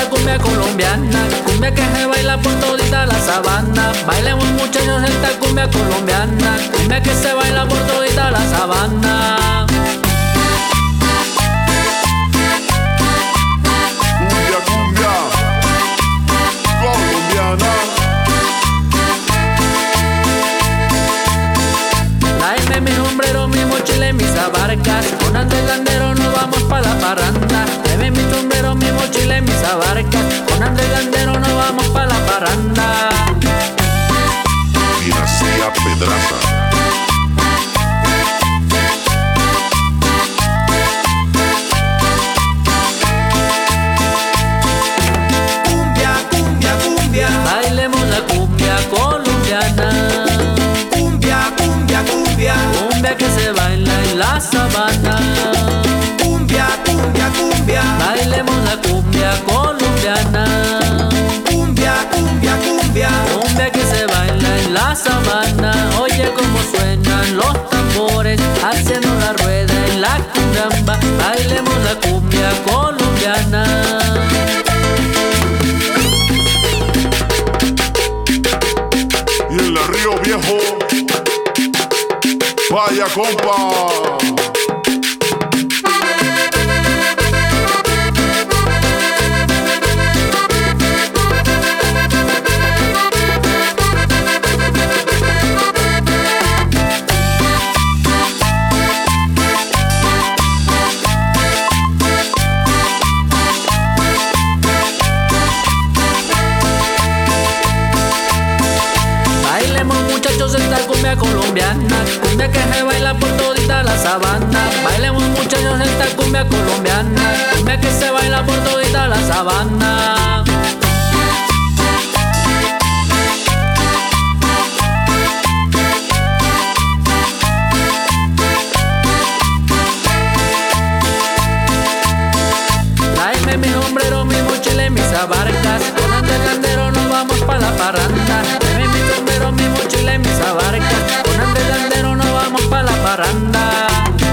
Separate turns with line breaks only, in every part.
esta cumbia colombiana, cumbia que se baila por todita la sabana. Bailemos muchachos esta cumbia colombiana, cumbia que se baila por todita la sabana.
Cumbia, cumbia colombiana.
Tráeme mi sombrero, mi mochila y mis abarcas, con Andrés Landero nos vamos pa' la parranda. Tráeme mi sombrero, mi mochila y mis abarcas, con Andrés Landero nos vamos pa' la parranda.
Dinastía Pedraza.
Bailemos la cumbia colombiana,
Cumbia, cumbia, cumbia,
cumbia que se baila en la sabana.
cumbia, cumbia, cumbia,
Bailemos la cumbia colombiana,
cumbia, cumbia, cumbia,
cumbia que se baila en la sabana. Oye cómo suenan los tambores, haciendo la rueda en la cumbiamba. Bailemos la cumbia colombiana.
Y en la Río Viejo, vaya compa.
Bailemos muchachos esta cumbia colombiana, cumbia que se baila por todita la sabana. Bailemos muchachos esta cumbia colombiana, cumbia que se baila por todita la sabana. Tráeme mi sombrero, mi mochila y mis abarcas, con Andrés Landero nos vamos pa' la parranda. Tráeme mi sombrero, mi mochila y mis abarcas, con Andrés Landero nos vamos pa' la parranda.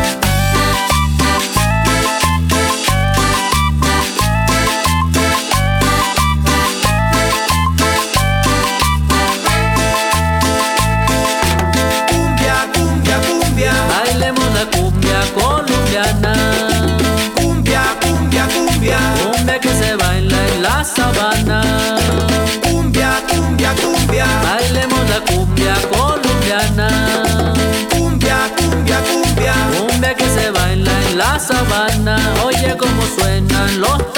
cumbia, cumbia, cumbia,
Bailemos la cumbia colombiana,
cumbia, cumbia, cumbia,
cumbia que se baila en la sabana.
cumbia, cumbia, cumbia,
Bailemos la cumbia colombiana,
cumbia, cumbia, cumbia,
cumbia que se baila en la sabana. Oye cómo suenan los